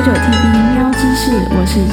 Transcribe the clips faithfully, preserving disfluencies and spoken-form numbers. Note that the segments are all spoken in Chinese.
九 T V 喵知识，我是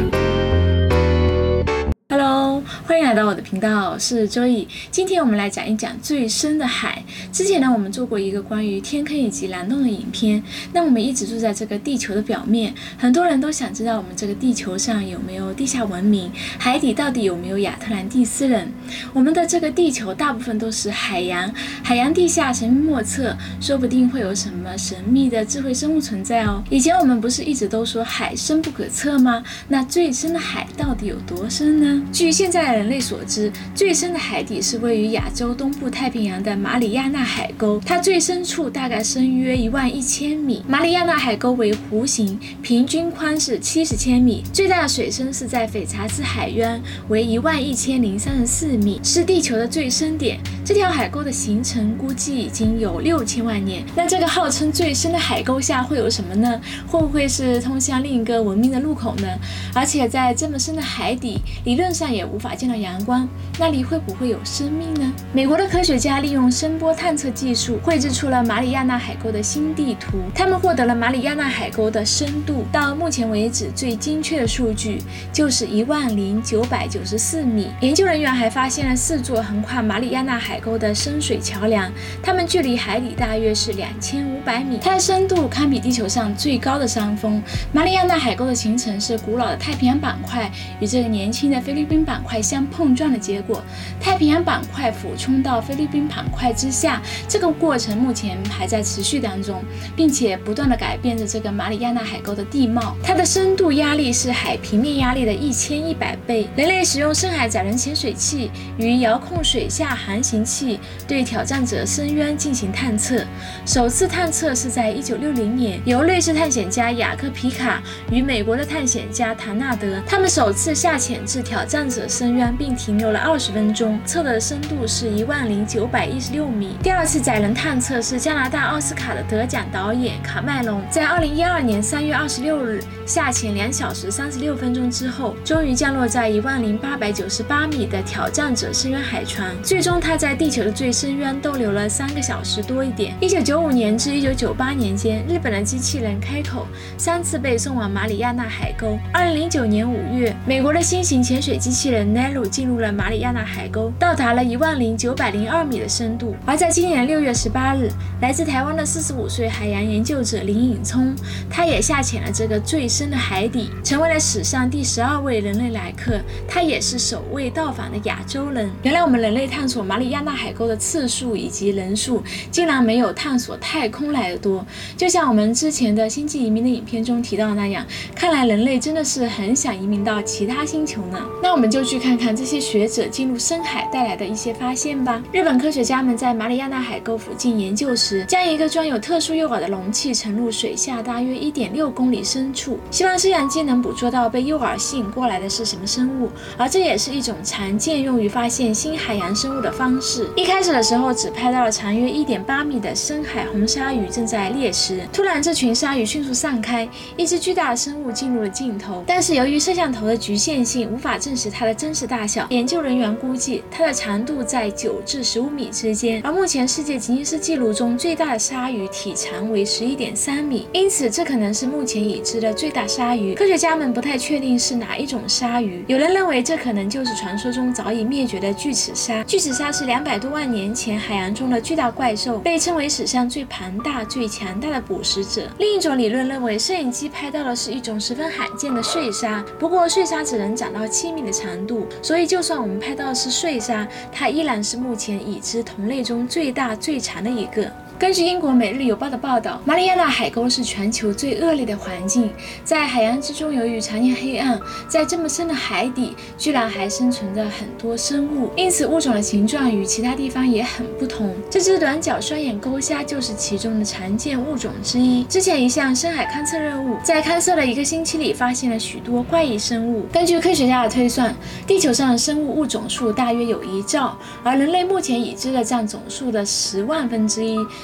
Joy。Hello， 欢迎来到我的频道，我是 Joy。今天我们来讲一讲最深的海。之前呢，我们做过一个关于天坑以及蓝洞的影片。那我们一直住在这个地球的表面，很多人都想知道我们这个地球上有没有地下文明，海底到底有没有亚特兰蒂斯人。我们的这个地球大部分都是海洋，海洋地下神秘莫测，说不定会有什么神秘的智慧生物存在哦。以前我们不是一直都说海深不可测吗？那最深的海到底有多深呢？据现在的人类所知，最深的海底是位于亚洲东部太平洋的马里亚纳海沟，它最深处大概深约一万一千米。马里亚纳海沟为弧形，平均宽是七十千米，最大的水深是在斐查兹海渊，为一万一千零三十四米，是地球的最深点。这条海沟的形成估计已经有六千万年。那这个号称最深的海沟下会有什么呢？会不会是通向另一个文明的入口呢？而且在这么深的海底，理论上也无法见到阳光，那里会不会有生命呢？美国的科学家利用声波探测技术绘制出了马里亚纳海沟的新地图，他们获得了马里亚纳海沟的深度，到目前为止最精确的数据就是一万零九百九十四米。研究人员还发现了四座横跨马里亚纳海沟的深水桥梁，它们距离海底大约是两千五百米，它的深度堪比地球上最高的山峰。马里亚纳海沟的形成是古老的太平洋板块与这个年轻的菲律宾板块相碰撞的结果，太平洋板块俯冲到菲律宾板块之下，这个过程目前还在持续当中，并且不断的改变着这个马里亚纳海沟的地貌。它的深度压力是海平面压力的一千一百倍。人类使用深海载人潜水器与遥控水下航行器对挑战者深渊进行探测，首次探测是在一九六零年，由瑞士探险家雅克皮卡与美国的探险家唐纳德，他们首次下潜至挑战者深渊并停留了二十分钟，测的深度是一万零九百一十六米。第二次载人探测是加拿大奥斯卡的得奖导演卡麦隆在二零一二年三月二十六日下潜两小时三十六分钟之后，终于降落在一万零八百九十八米的挑战者深渊海床，最终他在地球的最深渊逗留了三个小时多一点。一九九五年至一九九八年间，日本的机器人开口三次被送往马里亚纳海沟。二零零九年五月，美国的新型潜水机器人 Nero 进入了马里亚纳海沟，到达了一万零九百零二米的深度。而在今年六月十八日，来自台湾的四十五岁海洋研究者林颖聪，他也下潜了这个最深的海底，成为了史上第十二位人类来客，他也是首位到访的亚洲人。原来我们人类探索马里亚纳海沟的次数以及人数，竟然没有探索太空来的多。就像我们之前的星际移民的影片中提到那样，看来人类真的是很想移民到其他星球呢。那我们就去看看这些学者进入深海带来的一些发现吧。日本科学家们在马里亚纳海沟附近研究时，将一个装有特殊诱饵的容器沉入水下大约 一点六公里深处，希望摄像机能捕捉到被诱饵吸引过来的是什么生物，而这也是一种常见用于发现新海洋生物的方式。一开始的时候只拍到了长约 一点八米的深海红鲨鱼正在猎食，突然这群鲨鱼迅速散开，一只巨大的生物进入了镜头，但是由于摄像头的局限性，无法证实它的真实大小。研究人员估计它的长度在九至十五米之间，而目前世界吉尼斯纪录中最大的鲨鱼体长为 十一点三米，因此这可能是目前已知的最大鲨鱼。科学家们不太确定是哪一种鲨鱼，有人认为这可能就是传说中早已灭绝的巨齿鲨。巨齿鲨是两百多万年前海洋中的巨大怪兽，被称为史上最庞大最强大的捕食者。另一种理论认为摄影机拍到的是一种十分罕见的睡鲨，不过睡鲨只能长到七米的长度，所以就算我们拍到的是睡鲨，它依然是目前已知同类中最大最长的一个。根据英国《每日邮报》的报道，马里亚纳海沟是全球最恶劣的环境，在海洋之中，由于常年黑暗，在这么深的海底，居然还生存着很多生物，因此物种的形状与其他地方也很不同。这只短角双眼钩虾就是其中的常见物种之一。之前一项深海勘测任务，在勘测的一个星期里，发现了许多怪异生物。根据科学家的推算，地球上的生物物种数大约有一兆，而人类目前已知的占总数的十万分之一。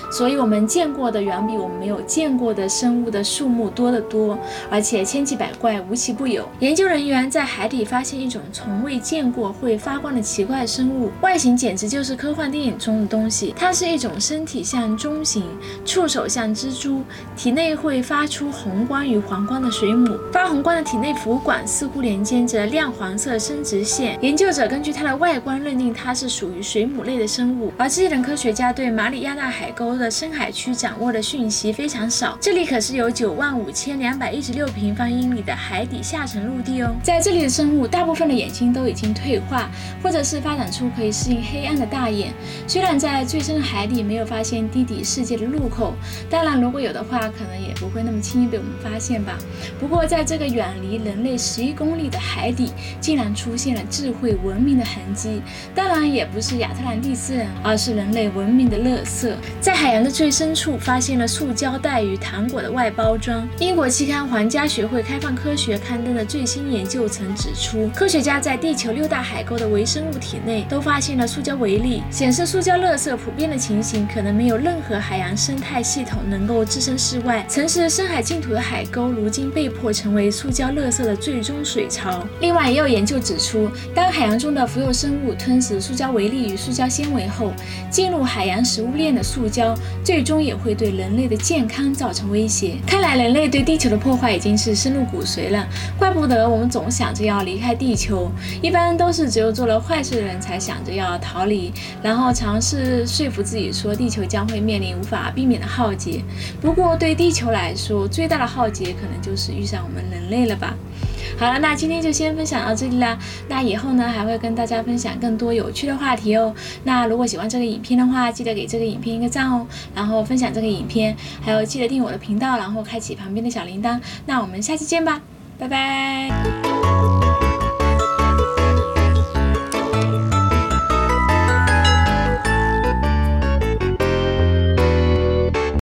所以我们见过的远比我们没有见过的生物的数目多得多，而且千奇百怪，无奇不有。研究人员在海底发现一种从未见过会发光的奇怪生物，外形简直就是科幻电影中的东西。它是一种身体像钟形、触手像蜘蛛，体内会发出红光与黄光的水母。发红光的体内浮管似乎连接着亮黄色生殖腺。研究者根据它的外观认定它是属于水母类的生物。而这些人科学家对马里亚纳海沟的深海区掌握的讯息非常少，这里可是有九万五千两百一十六平方英里的海底下沉陆地哦。在这里的生物大部分的眼睛都已经退化，或者是发展出可以适应黑暗的大眼。虽然在最深的海底没有发现地底世界的入口，当然如果有的话，可能也不会那么轻易被我们发现吧。不过在这个远离人类十一公里的海底，竟然出现了智慧文明的痕迹，当然也不是亚特兰蒂斯人，而是人类文明的垃圾。在海洋的最深处发现了塑胶袋与糖果的外包装。英国期刊《皇家学会开放科学》刊登的最新研究曾指出，科学家在地球六大海沟的微生物体内都发现了塑胶微粒，显示塑胶垃圾普遍的情形可能没有任何海洋生态系统能够置身事外。曾是深海净土的海沟，如今被迫成为塑胶垃圾的最终水槽。另外也有研究指出，当海洋中的浮游生物吞食塑胶微粒与塑胶纤维后，进入海洋食物链的塑胶最终也会对人类的健康造成威胁。看来人类对地球的破坏已经是深入骨髓了，怪不得我们总想着要离开地球，一般都是只有做了坏事的人才想着要逃离，然后尝试说服自己说地球将会面临无法避免的浩劫。不过对地球来说，最大的浩劫可能就是遇上我们人类了吧。好了，那今天就先分享到这里啦。那以后呢，还会跟大家分享更多有趣的话题哦。那如果喜欢这个影片的话，记得给这个影片一个赞哦，然后分享这个影片，还有记得订阅我的频道，然后开启旁边的小铃铛。那我们下期见吧，拜拜。